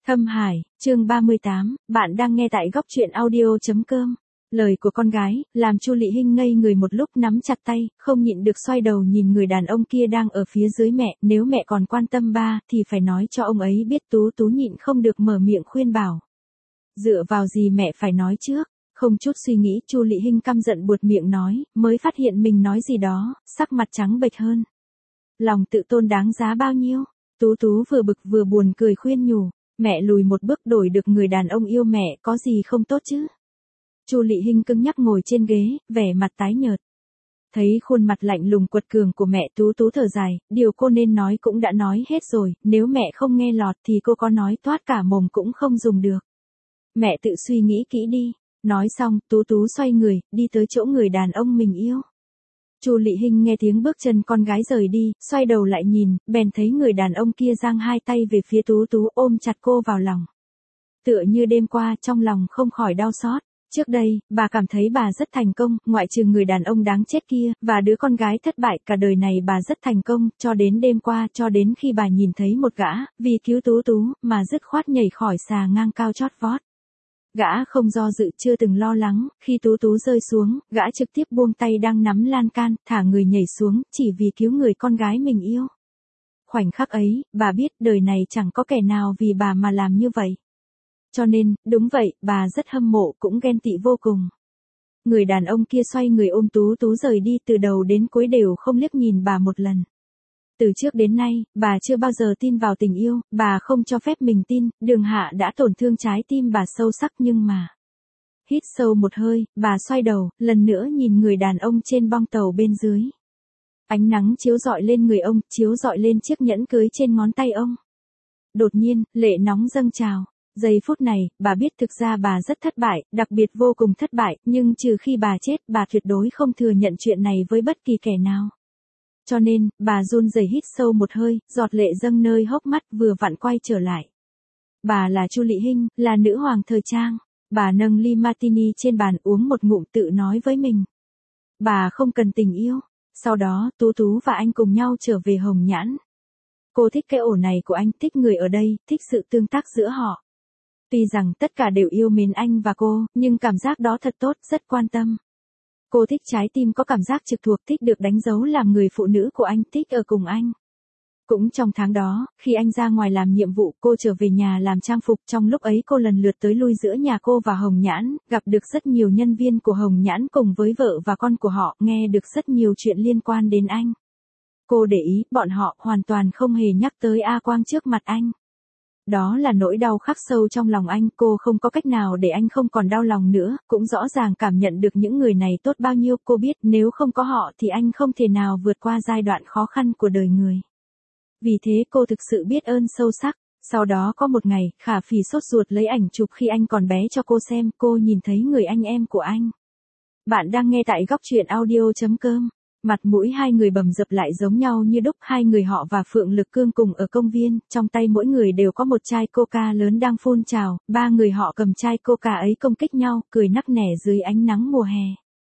Thâm Hải, chương 38, bạn đang nghe tại góc truyện audio.com. Lời của con gái, làm Chu Lệ Hinh ngây người một lúc, nắm chặt tay, không nhịn được xoay đầu nhìn người đàn ông kia đang ở phía dưới mẹ, nếu mẹ còn quan tâm ba, thì phải nói cho ông ấy biết. Tú nhịn không được mở miệng khuyên bảo. Dựa vào gì mẹ phải nói trước? Không chút suy nghĩ, Chu Lệ Hinh căm giận buột miệng nói, mới phát hiện mình nói gì đó, sắc mặt trắng bệch hơn. Lòng tự tôn đáng giá bao nhiêu? Tú vừa bực vừa buồn cười khuyên nhủ. Mẹ lùi một bước đổi được người đàn ông yêu mẹ có gì không tốt chứ? Chu Lệ Hinh cứng nhắc ngồi trên ghế, vẻ mặt tái nhợt. Thấy khuôn mặt lạnh lùng quật cường của mẹ, Tú thở dài, điều cô nên nói cũng đã nói hết rồi, nếu mẹ không nghe lọt thì cô có nói toát cả mồm cũng không dùng được. Mẹ tự suy nghĩ kỹ đi. Nói xong, Tú xoay người, đi tới chỗ người đàn ông mình yêu. Chu Lệ Hinh nghe tiếng bước chân con gái rời đi, xoay đầu lại nhìn, bèn thấy người đàn ông kia giang hai tay về phía Tú ôm chặt cô vào lòng. Tựa như đêm qua, trong lòng không khỏi đau xót. Trước đây, bà cảm thấy bà rất thành công, ngoại trừ người đàn ông đáng chết kia, và đứa con gái thất bại, cả đời này bà rất thành công, cho đến đêm qua, cho đến khi bà nhìn thấy một gã, vì cứu Tú, mà dứt khoát nhảy khỏi xà ngang cao chót vót. Gã không do dự, chưa từng lo lắng, khi Tú rơi xuống, gã trực tiếp buông tay đang nắm lan can, thả người nhảy xuống, chỉ vì cứu người con gái mình yêu. Khoảnh khắc ấy, bà biết đời này chẳng có kẻ nào vì bà mà làm như vậy. Cho nên, đúng vậy, bà rất hâm mộ cũng ghen tị vô cùng. Người đàn ông kia xoay người ôm Tú rời đi, từ đầu đến cuối đều không liếc nhìn bà một lần. Từ trước đến nay, bà chưa bao giờ tin vào tình yêu, bà không cho phép mình tin, Đường Hạ đã tổn thương trái tim bà sâu sắc nhưng mà. Hít sâu một hơi, bà xoay đầu, lần nữa nhìn người đàn ông trên bong tàu bên dưới. Ánh nắng chiếu rọi lên người ông, chiếu rọi lên chiếc nhẫn cưới trên ngón tay ông. Đột nhiên, lệ nóng dâng trào. Giây phút này, bà biết thực ra bà rất thất bại, đặc biệt vô cùng thất bại, nhưng trừ khi bà chết, bà tuyệt đối không thừa nhận chuyện này với bất kỳ kẻ nào. Cho nên, bà run rẩy hít sâu một hơi, giọt lệ dâng nơi hốc mắt, vừa vặn quay trở lại. Bà là Chu Lệ Hinh, là nữ hoàng thời trang. Bà nâng ly martini trên bàn uống một ngụm, tự nói với mình. Bà không cần tình yêu. Sau đó, Tú và anh cùng nhau trở về Hồng Nhãn. Cô thích cái ổ này của anh, thích người ở đây, thích sự tương tác giữa họ. Tuy rằng tất cả đều yêu mến anh và cô, nhưng cảm giác đó thật tốt, rất quan tâm. Cô thích trái tim có cảm giác trực thuộc, thích được đánh dấu làm người phụ nữ của anh, thích ở cùng anh. Cũng trong tháng đó, khi anh ra ngoài làm nhiệm vụ, cô trở về nhà làm trang phục, trong lúc ấy cô lần lượt tới lui giữa nhà cô và Hồng Nhãn, gặp được rất nhiều nhân viên của Hồng Nhãn cùng với vợ và con của họ, nghe được rất nhiều chuyện liên quan đến anh. Cô để ý, bọn họ hoàn toàn không hề nhắc tới A Quang trước mặt anh. Đó là nỗi đau khắc sâu trong lòng anh, cô không có cách nào để anh không còn đau lòng nữa, cũng rõ ràng cảm nhận được những người này tốt bao nhiêu, cô biết nếu không có họ thì anh không thể nào vượt qua giai đoạn khó khăn của đời người. Vì thế cô thực sự biết ơn sâu sắc. Sau đó có một ngày, Khả Phỉ sốt ruột lấy ảnh chụp khi anh còn bé cho cô xem, cô nhìn thấy người anh em của anh. Bạn đang nghe tại góc truyện audio.com. Mặt mũi hai người bầm dập lại giống nhau như đúc, hai người họ và Phượng Lực Cương cùng ở công viên, trong tay mỗi người đều có một chai coca lớn đang phun trào, ba người họ cầm chai coca ấy công kích nhau, cười nắc nẻ dưới ánh nắng mùa hè.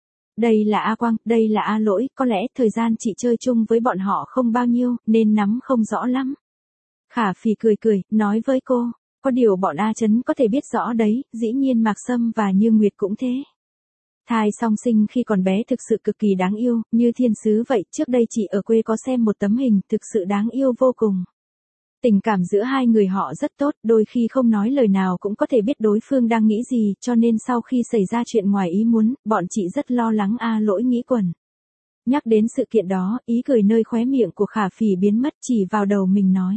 Đây là A Quang, đây là A Lỗi, có lẽ thời gian chị chơi chung với bọn họ không bao nhiêu, nên nắm không rõ lắm. Khả Phỉ cười, nói với cô, có điều bọn A Trấn có thể biết rõ đấy, dĩ nhiên Mạc Sâm và Như Nguyệt cũng thế. Thai song sinh khi còn bé thực sự cực kỳ đáng yêu, như thiên sứ vậy, trước đây chị ở quê có xem một tấm hình, thực sự đáng yêu vô cùng. Tình cảm giữa hai người họ rất tốt, đôi khi không nói lời nào cũng có thể biết đối phương đang nghĩ gì, cho nên sau khi xảy ra chuyện ngoài ý muốn, bọn chị rất lo lắng A Lỗi nghĩ quẩn. Nhắc đến sự kiện đó, ý cười nơi khóe miệng của Khả Phỉ biến mất, chỉ vào đầu mình nói.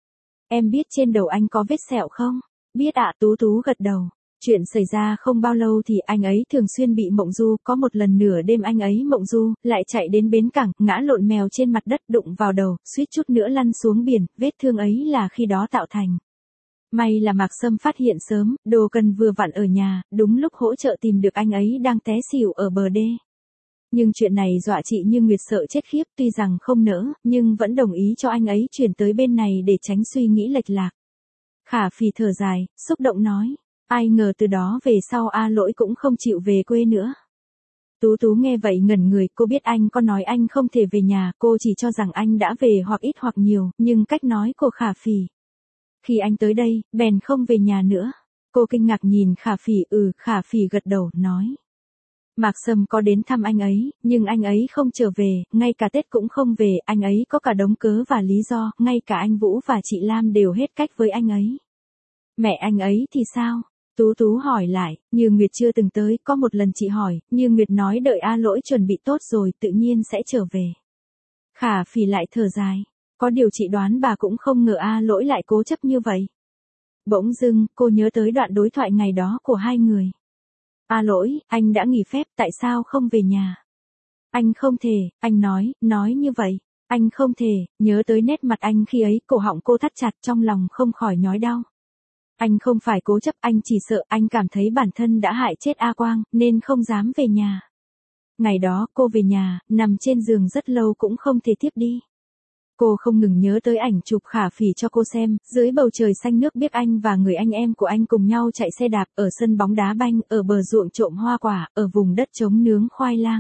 Em biết trên đầu anh có vết sẹo không? Biết ạ. Tú gật đầu. Chuyện xảy ra không bao lâu thì anh ấy thường xuyên bị mộng du, có một lần nửa đêm anh ấy mộng du, lại chạy đến bến cảng, ngã lộn mèo trên mặt đất, đụng vào đầu, suýt chút nữa lăn xuống biển, vết thương ấy là khi đó tạo thành. May là Mạc Sâm phát hiện sớm, Đồ Cần vừa vặn ở nhà, đúng lúc hỗ trợ tìm được anh ấy đang té xỉu ở bờ đê. Nhưng chuyện này dọa chị Như Nguyệt sợ chết khiếp, tuy rằng không nỡ, nhưng vẫn đồng ý cho anh ấy chuyển tới bên này để tránh suy nghĩ lệch lạc. Khả Phỉ thở dài, xúc động nói. Ai ngờ từ đó về sau A Lỗi cũng không chịu về quê nữa. Tú nghe vậy ngẩn người, cô biết anh có nói anh không thể về nhà, cô chỉ cho rằng anh đã về hoặc ít hoặc nhiều, nhưng cách nói của Khả Phỉ Khi anh tới đây, bèn không về nhà nữa. Cô kinh ngạc nhìn Khả Phỉ, Khả Phỉ gật đầu, nói. Mạc Sâm có đến thăm anh ấy, nhưng anh ấy không trở về, ngay cả Tết cũng không về, anh ấy có cả đống cớ và lý do, ngay cả anh Vũ và chị Lam đều hết cách với anh ấy. Mẹ anh ấy thì sao? Tú Tú hỏi lại, Như Nguyệt chưa từng tới, có một lần chị hỏi, Như Nguyệt nói đợi A Lỗi chuẩn bị tốt rồi tự nhiên sẽ trở về. Khả Phỉ lại thở dài, có điều chị đoán bà cũng không ngờ A Lỗi lại cố chấp như vậy. Bỗng dưng, cô nhớ tới đoạn đối thoại ngày đó của hai người. A Lỗi, anh đã nghỉ phép, tại sao không về nhà? Anh không thể, anh nói như vậy. Anh không thể, nhớ tới nét mặt anh khi ấy, cổ họng cô thắt chặt trong lòng không khỏi nhói đau. Anh không phải cố chấp, anh chỉ sợ, anh cảm thấy bản thân đã hại chết A Quang, nên không dám về nhà. Ngày đó, cô về nhà, nằm trên giường rất lâu cũng không thể tiếp đi. Cô không ngừng nhớ tới ảnh chụp Khả Phỉ cho cô xem, dưới bầu trời xanh nước biếc anh và người anh em của anh cùng nhau chạy xe đạp, ở sân bóng đá banh, ở bờ ruộng trộm hoa quả, ở vùng đất trống nướng khoai lang.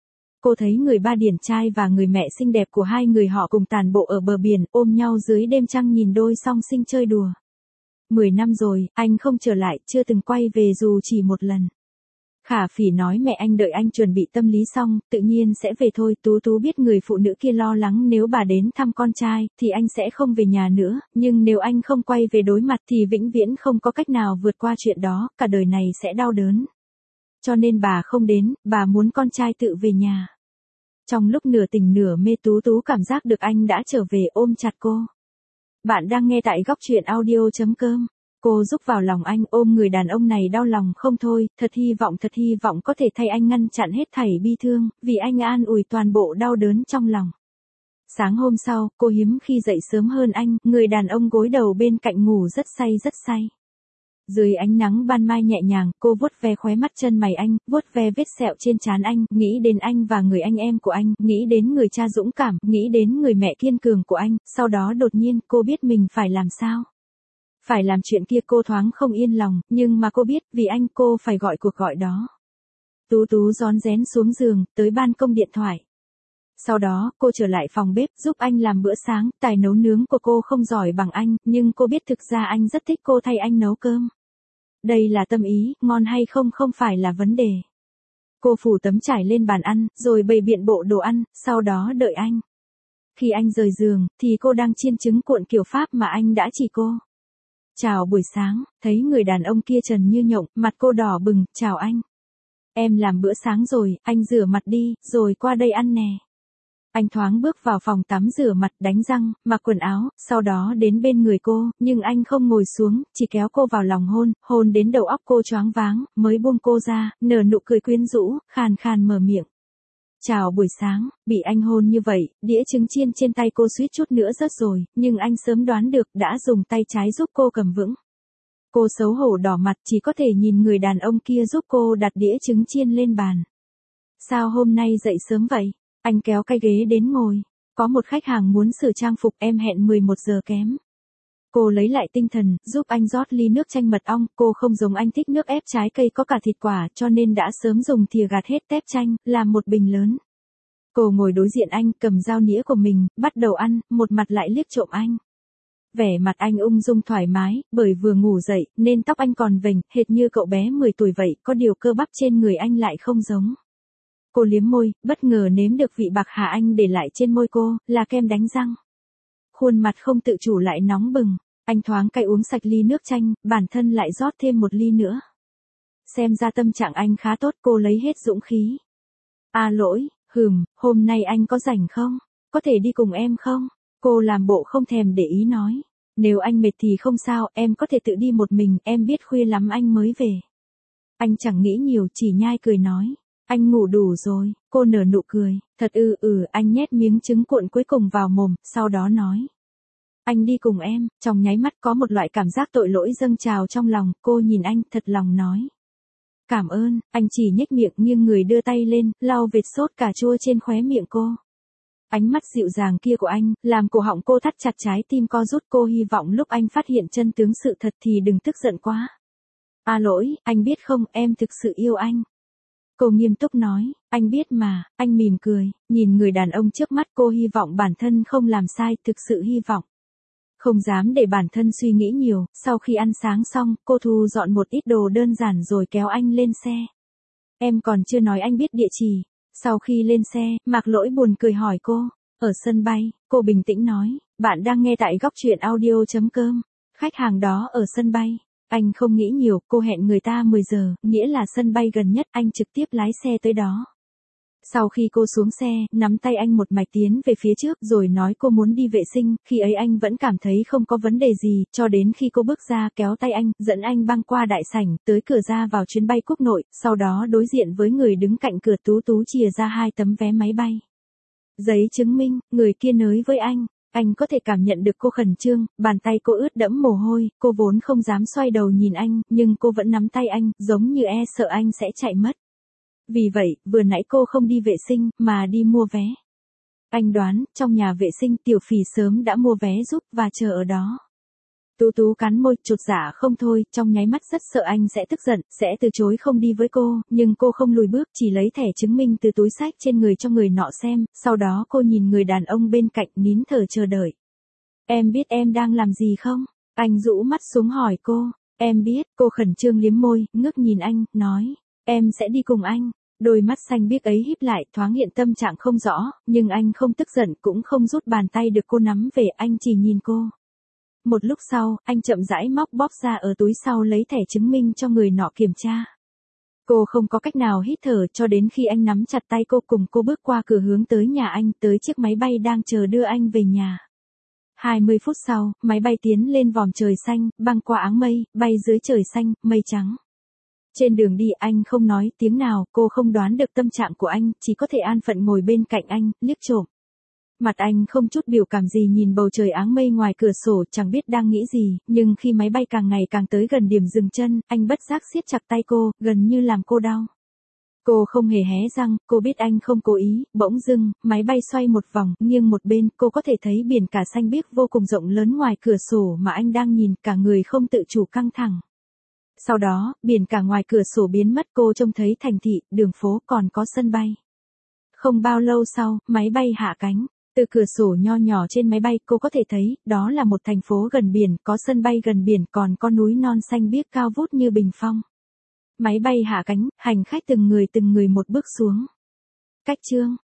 Cô thấy người ba điển trai và người mẹ xinh đẹp của hai người họ cùng tàn bộ ở bờ biển, ôm nhau dưới đêm trăng nhìn đôi song sinh chơi đùa. 10 năm rồi, anh không trở lại, chưa từng quay về dù chỉ một lần. Khả Phỉ nói mẹ anh đợi anh chuẩn bị tâm lý xong, tự nhiên sẽ về thôi. Tú Tú biết người phụ nữ kia lo lắng nếu bà đến thăm con trai, thì anh sẽ không về nhà nữa, nhưng nếu anh không quay về đối mặt thì vĩnh viễn không có cách nào vượt qua chuyện đó, cả đời này sẽ đau đớn. Cho nên bà không đến, bà muốn con trai tự về nhà. Trong lúc nửa tỉnh nửa mê Tú Tú cảm giác được anh đã trở về ôm chặt cô. Bạn đang nghe tại góc truyện audio.com. Cô rúc vào lòng anh ôm người đàn ông này đau lòng không thôi, thật hy vọng có thể thay anh ngăn chặn hết thảy bi thương, vì anh an ủi toàn bộ đau đớn trong lòng. Sáng hôm sau, cô hiếm khi dậy sớm hơn anh, người đàn ông gối đầu bên cạnh ngủ rất say. Dưới ánh nắng ban mai nhẹ nhàng, cô vuốt ve khóe mắt chân mày anh, vuốt ve vết sẹo trên trán anh, nghĩ đến anh và người anh em của anh, nghĩ đến người cha dũng cảm, nghĩ đến người mẹ kiên cường của anh, sau đó đột nhiên cô biết mình phải làm sao. Phải làm chuyện kia cô thoáng không yên lòng, nhưng mà cô biết vì anh cô phải gọi cuộc gọi đó. Tú Tú rón rén xuống giường, tới ban công điện thoại. Sau đó, cô trở lại phòng bếp giúp anh làm bữa sáng, tài nấu nướng của cô không giỏi bằng anh, nhưng cô biết thực ra anh rất thích cô thay anh nấu cơm. Đây là tâm ý, ngon hay không không phải là vấn đề. Cô phủ tấm trải lên bàn ăn, rồi bày biện bộ đồ ăn, sau đó đợi anh. Khi anh rời giường, thì cô đang chiên trứng cuộn kiểu Pháp mà anh đã chỉ cô. Chào buổi sáng, thấy người đàn ông kia trần như nhộng, mặt cô đỏ bừng, chào anh. Em làm bữa sáng rồi, anh rửa mặt đi, rồi qua đây ăn nè. Anh thoáng bước vào phòng tắm rửa mặt, đánh răng, mặc quần áo, sau đó đến bên người cô, nhưng anh không ngồi xuống, chỉ kéo cô vào lòng hôn đến đầu óc cô choáng váng, mới buông cô ra, nở nụ cười quyến rũ, khàn khàn mở miệng. Chào buổi sáng, bị anh hôn như vậy, đĩa trứng chiên trên tay cô suýt chút nữa rớt rồi, nhưng anh sớm đoán được, đã dùng tay trái giúp cô cầm vững. Cô xấu hổ đỏ mặt, chỉ có thể nhìn người đàn ông kia giúp cô đặt đĩa trứng chiên lên bàn. Sao hôm nay dậy sớm vậy? Anh kéo cái ghế đến ngồi. Có một khách hàng muốn sửa trang phục, em hẹn 11 giờ kém. Cô lấy lại tinh thần, giúp anh rót ly nước chanh mật ong, cô không giống anh thích nước ép trái cây có cả thịt quả, cho nên đã sớm dùng thìa gạt hết tép chanh, làm một bình lớn. Cô ngồi đối diện anh, cầm dao nĩa của mình, bắt đầu ăn, một mặt lại liếc trộm anh. Vẻ mặt anh ung dung thoải mái, bởi vừa ngủ dậy, nên tóc anh còn vểnh, hệt như cậu bé 10 tuổi vậy, có điều cơ bắp trên người anh lại không giống. Cô liếm môi, bất ngờ nếm được vị bạc hà anh để lại trên môi cô, là kem đánh răng. Khuôn mặt không tự chủ lại nóng bừng, anh thoáng cay uống sạch ly nước chanh, bản thân lại rót thêm một ly nữa. Xem ra tâm trạng anh khá tốt, cô lấy hết dũng khí. À Lỗi, hôm nay anh có rảnh không? Có thể đi cùng em không? Cô làm bộ không thèm để ý nói. Nếu anh mệt thì không sao, em có thể tự đi một mình, em biết khuya lắm anh mới về. Anh chẳng nghĩ nhiều, chỉ nhai cười nói. Anh ngủ đủ rồi, cô nở nụ cười, thật anh nhét miếng trứng cuộn cuối cùng vào mồm, sau đó nói. Anh đi cùng em, trong nháy mắt có một loại cảm giác tội lỗi dâng trào trong lòng, cô nhìn anh, thật lòng nói. Cảm ơn, anh chỉ nhếch miệng nghiêng người đưa tay lên, lau vệt sốt cà chua trên khóe miệng cô. Ánh mắt dịu dàng kia của anh, làm cổ họng cô thắt chặt, trái tim co rút, cô hy vọng lúc anh phát hiện chân tướng sự thật thì đừng tức giận quá. À Lỗi, anh biết không, em thực sự yêu anh. Cô nghiêm túc nói, anh biết mà, anh mỉm cười, nhìn người đàn ông trước mắt, cô hy vọng bản thân không làm sai, thực sự hy vọng. Không dám để bản thân suy nghĩ nhiều, sau khi ăn sáng xong, cô thu dọn một ít đồ đơn giản rồi kéo anh lên xe. Em còn chưa nói anh biết địa chỉ. Sau khi lên xe, Mạc Lỗi buồn cười hỏi cô. Ở sân bay, cô bình tĩnh nói, bạn đang nghe tại góc truyện audio.com. Khách hàng đó ở sân bay. Anh không nghĩ nhiều, cô hẹn người ta 10 giờ, nghĩa là sân bay gần nhất, anh trực tiếp lái xe tới đó. Sau khi cô xuống xe, nắm tay anh một mạch tiến về phía trước rồi nói cô muốn đi vệ sinh, khi ấy anh vẫn cảm thấy không có vấn đề gì, cho đến khi cô bước ra kéo tay anh, dẫn anh băng qua đại sảnh, tới cửa ra vào chuyến bay quốc nội, sau đó đối diện với người đứng cạnh cửa Tú Tú chìa ra 2 tấm vé máy bay. Giấy chứng minh, người kia nới với anh có thể cảm nhận được cô khẩn trương, bàn tay cô ướt đẫm mồ hôi, cô vốn không dám xoay đầu nhìn anh, nhưng cô vẫn nắm tay anh, giống như e sợ anh sẽ chạy mất. Vì vậy, vừa nãy cô không đi vệ sinh, mà đi mua vé. Anh đoán, trong nhà vệ sinh Tiểu Phỉ sớm đã mua vé giúp và chờ ở đó. Tú Tú cắn môi, chột dạ không thôi, trong nháy mắt rất sợ anh sẽ tức giận, sẽ từ chối không đi với cô, nhưng cô không lùi bước, chỉ lấy thẻ chứng minh từ túi xách trên người cho người nọ xem, sau đó cô nhìn người đàn ông bên cạnh nín thở chờ đợi. Em biết em đang làm gì không? Anh rũ mắt xuống hỏi cô. Em biết, cô khẩn trương liếm môi, ngước nhìn anh, nói. Em sẽ đi cùng anh. Đôi mắt xanh biếc ấy híp lại, thoáng hiện tâm trạng không rõ, nhưng anh không tức giận cũng không rút bàn tay được cô nắm về, anh chỉ nhìn cô. Một lúc sau, anh chậm rãi móc bóp ra ở túi sau lấy thẻ chứng minh cho người nọ kiểm tra. Cô không có cách nào hít thở cho đến khi anh nắm chặt tay cô cùng cô bước qua cửa hướng tới nhà anh, tới chiếc máy bay đang chờ đưa anh về nhà. 20 phút sau, máy bay tiến lên vòm trời xanh, băng qua áng mây, bay dưới trời xanh, mây trắng. Trên đường đi anh không nói tiếng nào, cô không đoán được tâm trạng của anh, chỉ có thể an phận ngồi bên cạnh anh, liếc trộm. Mặt anh không chút biểu cảm gì nhìn bầu trời áng mây ngoài cửa sổ, chẳng biết đang nghĩ gì, nhưng khi máy bay càng ngày càng tới gần điểm dừng chân, anh bất giác siết chặt tay cô, gần như làm cô đau. Cô không hề hé răng, cô biết anh không cố ý, bỗng dưng, máy bay xoay một vòng, nghiêng một bên, cô có thể thấy biển cả xanh biếc vô cùng rộng lớn ngoài cửa sổ mà anh đang nhìn, cả người không tự chủ căng thẳng. Sau đó, biển cả ngoài cửa sổ biến mất, cô trông thấy thành thị, đường phố còn có sân bay. Không bao lâu sau, máy bay hạ cánh. Từ cửa sổ nho nhỏ trên máy bay cô có thể thấy, đó là một thành phố gần biển, có sân bay gần biển còn có núi non xanh biếc cao vút như bình phong. Máy bay hạ cánh, hành khách từng người một bước xuống. Cách chương.